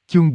Chương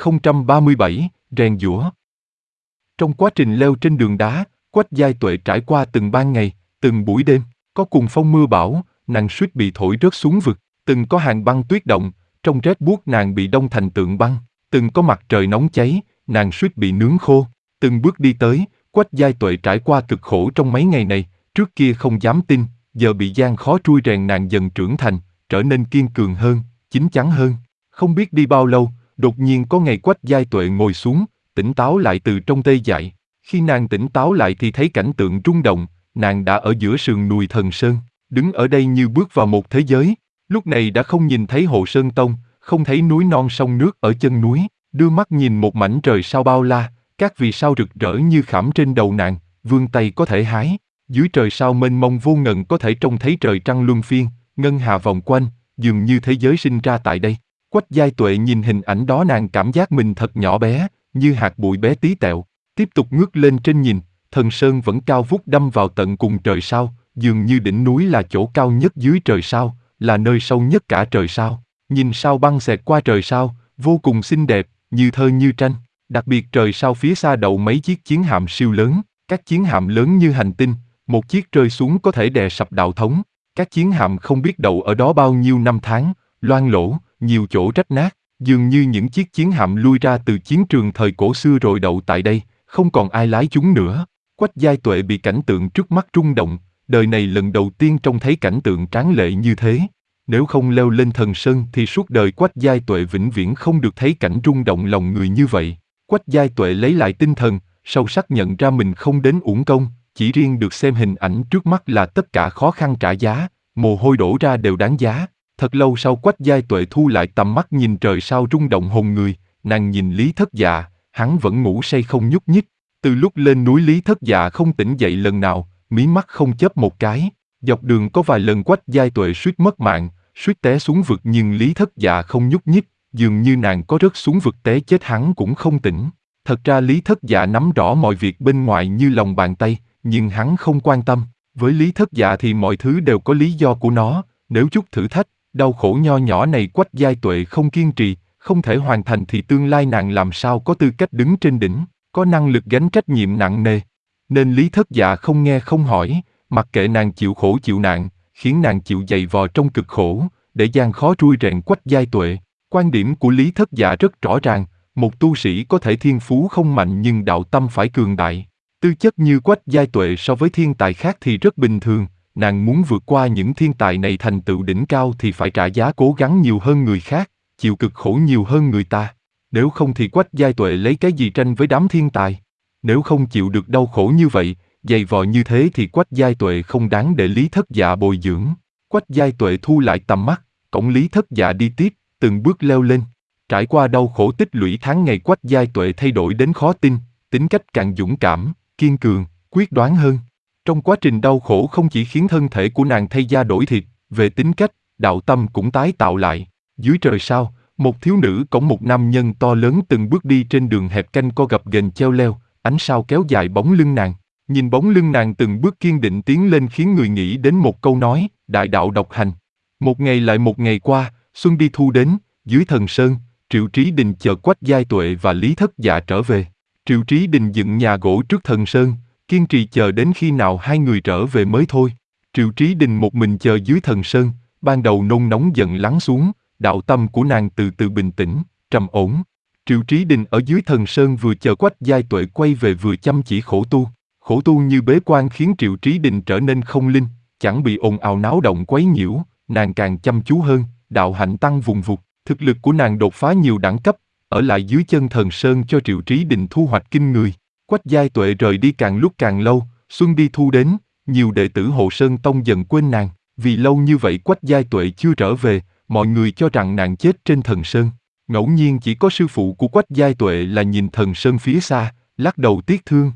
4037, rèn giũa. Trong quá trình leo trên đường đá, Quách Giai Tuệ trải qua từng ban ngày, từng buổi đêm, có cuồng phong mưa bão, nàng suýt bị thổi rớt xuống vực, từng có hàng băng tuyết động, trong rét buốt nàng bị đông thành tượng băng, từng có mặt trời nóng cháy, nàng suýt bị nướng khô, từng bước đi tới, Quách Giai Tuệ trải qua cực khổ trong mấy ngày này, trước kia không dám tin, giờ bị gian khó trui rèn nàng dần trưởng thành, trở nên kiên cường hơn, chín chắn hơn. Không biết đi bao lâu, đột nhiên có ngày Quách Giai Tuệ ngồi xuống, tỉnh táo lại từ trong tê dại. Khi nàng tỉnh táo lại thì thấy cảnh tượng rung động, nàng đã ở giữa sườn núi Thần Sơn, đứng ở đây như bước vào một thế giới. Lúc này đã không nhìn thấy Hộ Sơn Tông, không thấy núi non sông nước ở chân núi, đưa mắt nhìn một mảnh trời sao bao la, các vì sao rực rỡ như khảm trên đầu nàng, vươn tay có thể hái. Dưới trời sao mênh mông vô ngần có thể trông thấy trời trăng luân phiên, ngân hà vòng quanh, dường như thế giới sinh ra tại đây. Quách Giai Tuệ nhìn hình ảnh đó nàng cảm giác mình thật nhỏ bé, như hạt bụi bé tí tẹo. Tiếp tục ngước lên trên nhìn, Thần Sơn vẫn cao vút đâm vào tận cùng trời sao, dường như đỉnh núi là chỗ cao nhất dưới trời sao, là nơi sâu nhất cả trời sao. Nhìn sao băng xẹt qua trời sao, vô cùng xinh đẹp, như thơ như tranh. Đặc biệt trời sao phía xa đậu mấy chiếc chiến hạm siêu lớn, các chiến hạm lớn như hành tinh, một chiếc rơi xuống có thể đè sập đạo thống. Các chiến hạm không biết đậu ở đó bao nhiêu năm tháng, loang lỗ, nhiều chỗ rách nát, dường như những chiếc chiến hạm lui ra từ chiến trường thời cổ xưa rồi đậu tại đây, không còn ai lái chúng nữa. Quách Giai Tuệ bị cảnh tượng trước mắt rung động, đời này lần đầu tiên trông thấy cảnh tượng tráng lệ như thế. Nếu không leo lên Thần Sơn thì suốt đời Quách Giai Tuệ vĩnh viễn không được thấy cảnh rung động lòng người như vậy. Quách Giai Tuệ lấy lại tinh thần, sâu sắc nhận ra mình không đến uổng công, chỉ riêng được xem hình ảnh trước mắt là tất cả khó khăn trả giá, mồ hôi đổ ra đều đáng giá. Thật lâu sau Quách Giai Tuệ thu lại tầm mắt nhìn trời sao rung động hồn người, nàng nhìn Lý Thất Dạ, hắn vẫn ngủ say không nhúc nhích. Từ lúc lên núi Lý Thất Dạ không tỉnh dậy lần nào, mí mắt không chớp một cái. Dọc đường có vài lần Quách Giai Tuệ suýt mất mạng, suýt té xuống vực nhưng Lý Thất Dạ không nhúc nhích, dường như nàng có rớt xuống vực té chết hắn cũng không tỉnh. Thật ra Lý Thất Dạ nắm rõ mọi việc bên ngoài như lòng bàn tay, nhưng hắn không quan tâm. Với Lý Thất Dạ thì mọi thứ đều có lý do của nó, nếu chút thử thách, đau khổ nho nhỏ này Quách Giai Tuệ không kiên trì, không thể hoàn thành thì tương lai nàng làm sao có tư cách đứng trên đỉnh, có năng lực gánh trách nhiệm nặng nề. Nên Lý Thất Dạ không nghe không hỏi, mặc kệ nàng chịu khổ chịu nạn, khiến nàng chịu dày vò trong cực khổ, để gian khó trui rèn Quách Giai Tuệ. Quan điểm của Lý Thất Dạ rất rõ ràng, một tu sĩ có thể thiên phú không mạnh nhưng đạo tâm phải cường đại. Tư chất như Quách Giai Tuệ so với thiên tài khác thì rất bình thường, nàng muốn vượt qua những thiên tài này thành tựu đỉnh cao thì phải trả giá cố gắng nhiều hơn người khác, chịu cực khổ nhiều hơn người ta. Nếu không thì Quách Giai Tuệ lấy cái gì tranh với đám thiên tài? Nếu không chịu được đau khổ như vậy, dày vò như thế thì Quách Giai Tuệ không đáng để Lý Thất Dạ bồi dưỡng. Quách Giai Tuệ thu lại tầm mắt, cõng Lý Thất Dạ đi tiếp, từng bước leo lên. Trải qua đau khổ tích lũy tháng ngày Quách Giai Tuệ thay đổi đến khó tin, tính cách càng dũng cảm, kiên cường, quyết đoán hơn. Trong quá trình đau khổ không chỉ khiến thân thể của nàng thay da đổi thịt, về tính cách, đạo tâm cũng tái tạo lại. Dưới trời sao, một thiếu nữ cõng một nam nhân to lớn từng bước đi trên đường hẹp canh co gập ghềnh cheo leo, ánh sao kéo dài bóng lưng nàng. Nhìn bóng lưng nàng từng bước kiên định tiến lên khiến người nghĩ đến một câu nói, đại đạo độc hành. Một ngày lại một ngày qua, xuân đi thu đến, dưới Thần Sơn, Triệu Trí Đình chờ Quách Giai Tuệ và Lý Thất Dạ trở về. Triệu Trí Đình dựng nhà gỗ trước Thần Sơn, kiên trì chờ đến khi nào hai người trở về mới thôi. Triệu Trí Đình một mình chờ dưới Thần Sơn, ban đầu nôn nóng dần lắng xuống, đạo tâm của nàng từ từ bình tĩnh, trầm ổn. Triệu Trí Đình ở dưới Thần Sơn vừa chờ Quách Giai Tuệ quay về vừa chăm chỉ khổ tu. Khổ tu như bế quan khiến Triệu Trí Đình trở nên không linh, chẳng bị ồn ào náo động quấy nhiễu, nàng càng chăm chú hơn, đạo hạnh tăng vùn vụt, thực lực của nàng đột phá nhiều đẳng cấp, ở lại dưới chân Thần Sơn cho Triệu Trí Đình thu hoạch kinh người. Quách Giai Tuệ rời đi càng lúc càng lâu, xuân đi thu đến, nhiều đệ tử Hộ Sơn Tông dần quên nàng, vì lâu như vậy Quách Giai Tuệ chưa trở về, mọi người cho rằng nàng chết trên Thần Sơn. Ngẫu nhiên chỉ có sư phụ của Quách Giai Tuệ là nhìn Thần Sơn phía xa, lắc đầu tiếc thương.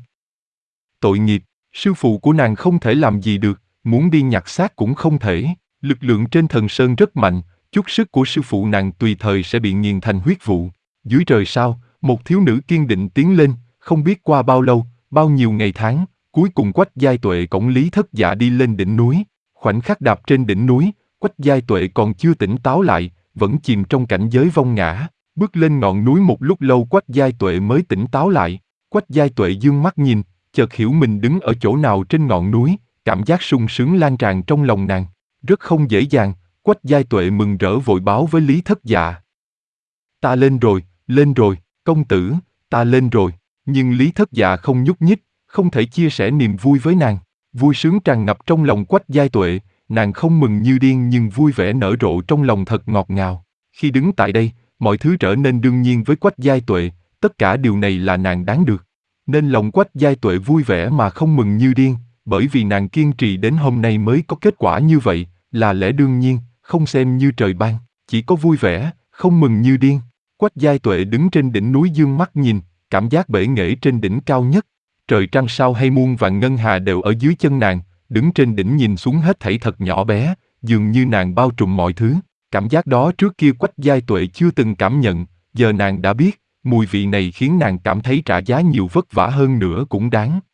Tội nghiệp, sư phụ của nàng không thể làm gì được, muốn đi nhặt xác cũng không thể, lực lượng trên Thần Sơn rất mạnh, chút sức của sư phụ nàng tùy thời sẽ bị nghiền thành huyết vụ. Dưới trời sao, một thiếu nữ kiên định tiến lên, không biết qua bao lâu, bao nhiêu ngày tháng, cuối cùng Quách Giai Tuệ cõng Lý Thất Dạ đi lên đỉnh núi. Khoảnh khắc đạp trên đỉnh núi, Quách Giai Tuệ còn chưa tỉnh táo lại, vẫn chìm trong cảnh giới vong ngã. Bước lên ngọn núi một lúc lâu Quách Giai Tuệ mới tỉnh táo lại. Quách Giai Tuệ dương mắt nhìn, chợt hiểu mình đứng ở chỗ nào trên ngọn núi, cảm giác sung sướng lan tràn trong lòng nàng. Rất không dễ dàng, Quách Giai Tuệ mừng rỡ vội báo với Lý Thất Dạ. Ta lên rồi, công tử, ta lên rồi. Nhưng Lý Thất Dạ không nhúc nhích, không thể chia sẻ niềm vui với nàng. Vui sướng tràn ngập trong lòng Quách Giai Tuệ, nàng không mừng như điên nhưng vui vẻ nở rộ trong lòng thật ngọt ngào. Khi đứng tại đây, mọi thứ trở nên đương nhiên với Quách Giai Tuệ, tất cả điều này là nàng đáng được. Nên lòng Quách Giai Tuệ vui vẻ mà không mừng như điên, bởi vì nàng kiên trì đến hôm nay mới có kết quả như vậy, là lẽ đương nhiên, không xem như trời ban, chỉ có vui vẻ, không mừng như điên. Quách Giai Tuệ đứng trên đỉnh núi dương mắt nhìn, cảm giác bể nghệ trên đỉnh cao nhất. Trời trăng sao hay muôn vạn ngân hà đều ở dưới chân nàng, đứng trên đỉnh nhìn xuống hết thảy thật nhỏ bé, dường như nàng bao trùm mọi thứ. Cảm giác đó trước kia Quách Giai Tuệ chưa từng cảm nhận, giờ nàng đã biết, mùi vị này khiến nàng cảm thấy trả giá nhiều vất vả hơn nữa cũng đáng.